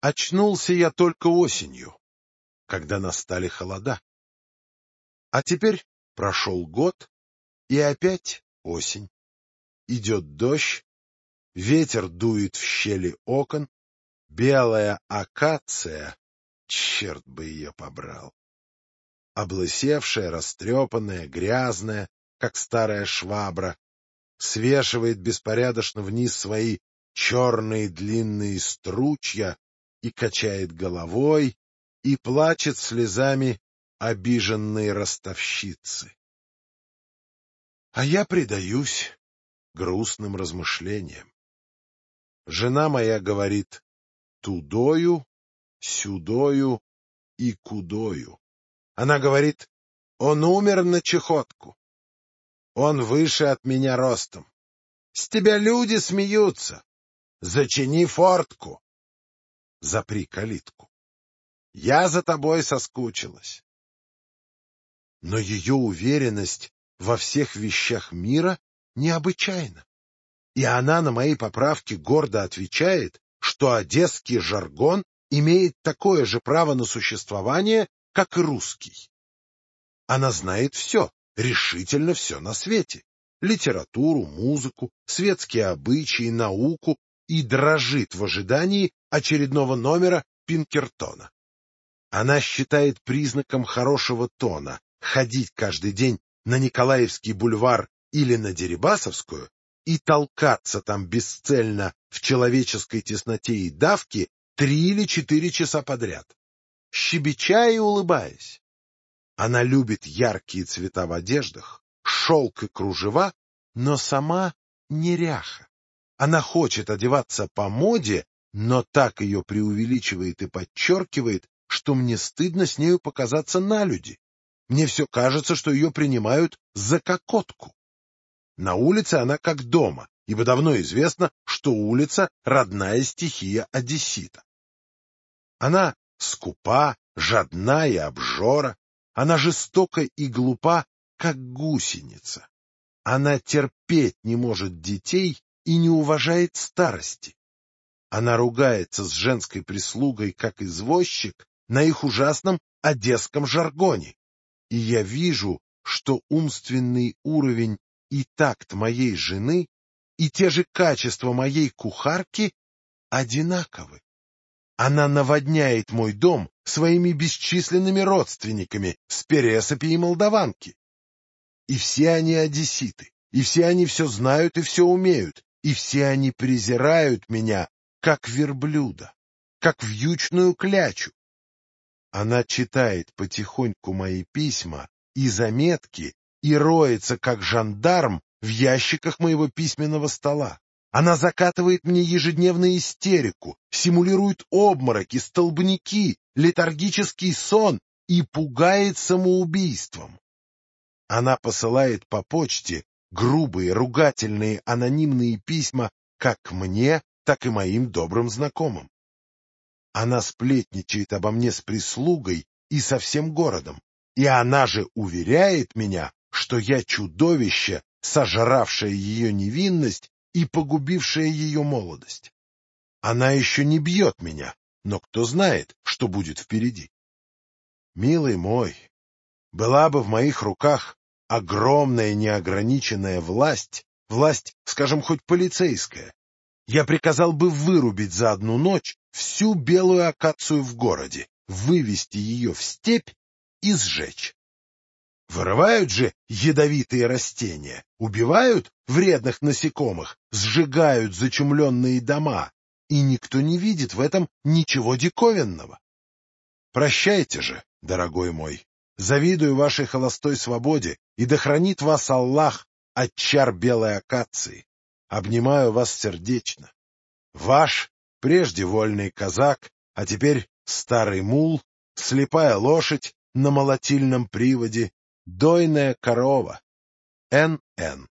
Очнулся я только осенью, когда настали холода. А теперь прошел год, и опять осень. Идет дождь, ветер дует в щели окон, белая акация, черт бы ее побрал, облысевшая, растрепанная, грязная, как старая швабра, свешивает беспорядочно вниз свои черные длинные стручья и качает головой, и плачет слезами обиженной ростовщицы. А я предаюсь грустным размышлениям. Жена моя говорит тудою, сюдою и кудою. Она говорит, он умер на чехотку. Он выше от меня ростом. С тебя люди смеются. Зачини фортку. Запри калитку. Я за тобой соскучилась. Но ее уверенность во всех вещах мира необычайна. И она на мои поправки гордо отвечает, что одесский жаргон имеет такое же право на существование, как и русский. Она знает все, решительно все на свете. Литературу, музыку, светские обычаи, науку и дрожит в ожидании очередного номера Пинкертона. Она считает признаком хорошего тона ходить каждый день на Николаевский бульвар или на Дерибасовскую и толкаться там бесцельно в человеческой тесноте и давке 3 или 4 часа подряд, щебеча и улыбаясь. Она любит яркие цвета в одеждах, шелк и кружева, но сама неряха. Она хочет одеваться по моде, но так ее преувеличивает и подчеркивает, что мне стыдно с нею показаться налюди. Мне все кажется, что ее принимают за кокотку. На улице она как дома, ибо давно известно, что улица — родная стихия одессита. Она скупа, жадна и обжора. Она жестока и глупа, как гусеница. Она терпеть не может детей и не уважает старости. Она ругается с женской прислугой, как извозчик, на их ужасном одесском жаргоне. И я вижу, что умственный уровень и такт моей жены, и те же качества моей кухарки одинаковы. Она наводняет мой дом своими бесчисленными родственниками с Пересопи и Молдаванки. И все они одесситы, и все они все знают и все умеют, и все они презирают меня, как верблюда, как вьючную клячу. Она читает потихоньку мои письма и заметки и роется, как жандарм, в ящиках моего письменного стола. Она закатывает мне ежедневную истерику, симулирует обмороки, столбняки, летаргический сон и пугает самоубийством. Она посылает по почте грубые, ругательные, анонимные письма как мне, так и моим добрым знакомым. Она сплетничает обо мне с прислугой и со всем городом, и она же уверяет меня, что я чудовище, сожравшее ее невинность и погубившее ее молодость. Она еще не бьет меня, но кто знает, что будет впереди. Милый мой, была бы в моих руках огромная неограниченная власть, скажем, хоть полицейская, я приказал бы вырубить за одну ночь всю белую акацию в городе, вывести ее в степь и сжечь. Вырывают же ядовитые растения, убивают вредных насекомых, сжигают зачумленные дома, и никто не видит в этом ничего диковинного. Прощайте же, дорогой мой, завидую вашей холостой свободе, и да хранит вас Аллах от чар белой акации. Обнимаю вас сердечно. Ваш, прежде вольный казак, а теперь старый мул, слепая лошадь на молотильном приводе, дойная корова. Н.Н.